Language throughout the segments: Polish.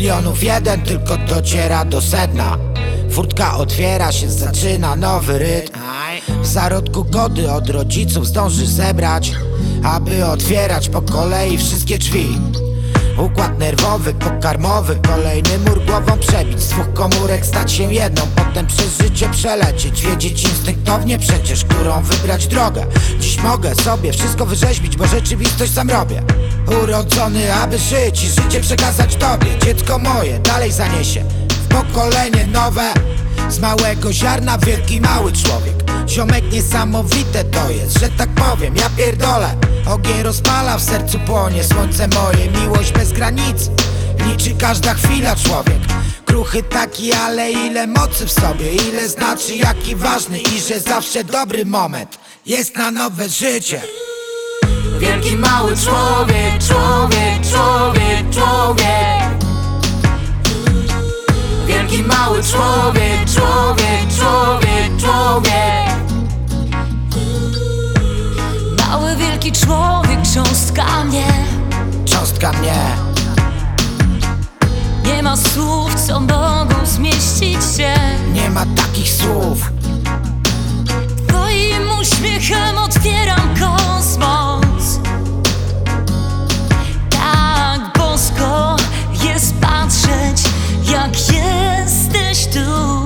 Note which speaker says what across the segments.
Speaker 1: milionów jeden tylko dociera do sedna. Furtka otwiera się, zaczyna nowy rytm. W zarodku gody od rodziców zdąży zebrać, aby otwierać po kolei wszystkie drzwi. Układ nerwowy, pokarmowy, kolejny mur głową przebić. Z dwóch komórek stać się jedną, potem przez życie przelecieć. Wiedzieć instynktownie przecież, którą wybrać drogę. Dziś mogę sobie wszystko wyrzeźbić, bo rzeczywistość sam robię. Urodzony, aby żyć i życie przekazać tobie. Dziecko moje dalej zaniesie w pokolenie nowe. Z małego ziarna wielki mały człowiek. Ziomek niesamowite to jest, że tak powiem, ja pierdolę. Ogień rozpala, w sercu płonie słońce moje. Miłość bez granic, liczy każda chwila człowiek. Kruchy taki, ale ile mocy w sobie. Ile znaczy, jaki ważny i że zawsze dobry moment jest na nowe życie.
Speaker 2: Wielki mały człowiek, człowiek, człowiek, człowiek. Wielki mały człowiek, człowiek, człowiek, człowiek.
Speaker 3: Mały wielki człowiek, cząstka mnie.
Speaker 1: Cząstka mnie.
Speaker 3: Nie ma słów, co mogą zmieścić się.
Speaker 1: Nie ma takich słów.
Speaker 3: Twoim uśmiechem otwieram kosmos. Tak bosko jest patrzeć, jak jesteś tu.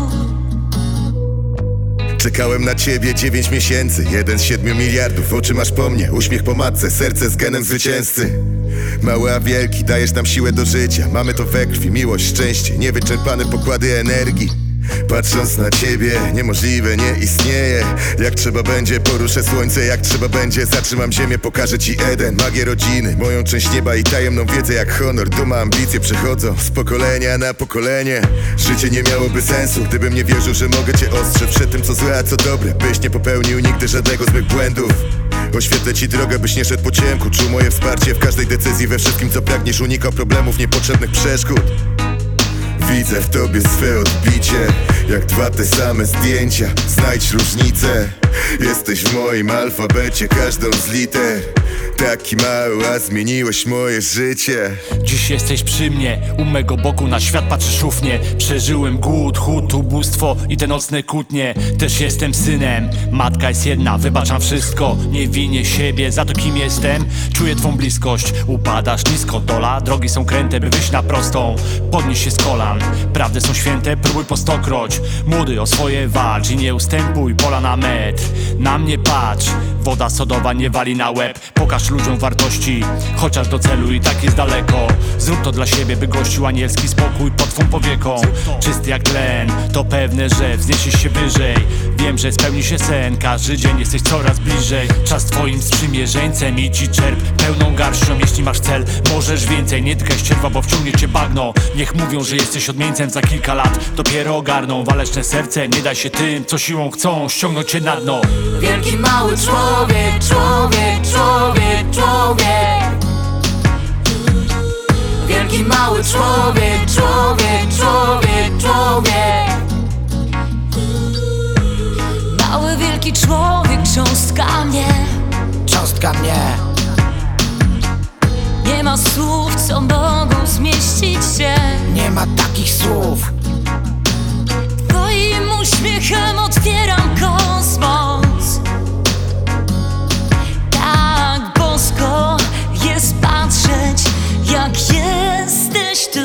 Speaker 4: Czekałem na ciebie 9 miesięcy, 1 z 7 miliardów. Oczy masz po mnie, uśmiech po matce, serce z genem zwycięzcy. Mały a wielki, dajesz nam siłę do życia. Mamy to we krwi, miłość, szczęście, niewyczerpane pokłady energii. Patrząc na ciebie, niemożliwe nie istnieje. Jak trzeba będzie, poruszę słońce. Jak trzeba będzie, zatrzymam ziemię, pokażę ci Eden. Magię rodziny, moją część nieba i tajemną wiedzę jak honor. Duma, ambicje przechodzą z pokolenia na pokolenie. Życie nie miałoby sensu, gdybym nie wierzył, że mogę cię ostrzec przed tym, co złe, a co dobre. Byś nie popełnił nigdy żadnego złych błędów. Oświetlę ci drogę, byś nie szedł po ciemku. Czuł moje wsparcie w każdej decyzji, we wszystkim co pragniesz. Unikał problemów, niepotrzebnych przeszkód. Widzę w tobie swe odbicie, jak dwa te same zdjęcia. Znajdź różnicę. Jesteś w moim alfabecie, każdą z liter. Taki mały, a zmieniłeś moje życie.
Speaker 5: Dziś jesteś przy mnie, u mego boku na świat patrzysz ufnie. Przeżyłem głód, chłód, ubóstwo i te nocne kłótnie. Też jestem synem, matka jest jedna, wybaczam wszystko. Nie winię siebie za to, kim jestem. Czuję twą bliskość, upadasz nisko. Dola, drogi są kręte, by wyjść na prostą. Podnieś się z kolan, prawdy są święte, próbuj po stokroć. Młody, o swoje walcz i nie ustępuj, pola na metr. Na mnie patrz, woda sodowa nie wali na łeb. Pokaż ludziom wartości, chociaż do celu i tak jest daleko. Zrób to dla siebie, by gościł anielski spokój pod twą powieką. Czysty jak tlen, to pewne, że wzniesiesz się wyżej. Wiem, że spełni się sen, każdy dzień jesteś coraz bliżej. Czas twoim sprzymierzeńcem i ci czerp pełną garścią. Jeśli masz cel, możesz więcej, nie tkaj ścierwa, bo wciągnie cię bagno. Niech mówią, że jesteś odmieńcem, za kilka lat dopiero ogarną. Waleczne serce, nie daj się tym, co siłą chcą ściągnąć cię na dno.
Speaker 2: Wielki mały człowiek, człowiek, człowiek, człowiek. Wielki mały człowiek, człowiek, człowiek, człowiek.
Speaker 3: Mały wielki człowiek, cząstka mnie.
Speaker 1: Cząstka mnie.
Speaker 3: Nie ma słów, co mogą zmieścić się.
Speaker 1: Nie ma takich słów.
Speaker 3: Twoim uśmiechem otwieram kosmos. Tak bosko jest patrzeć, jak jesteś tu.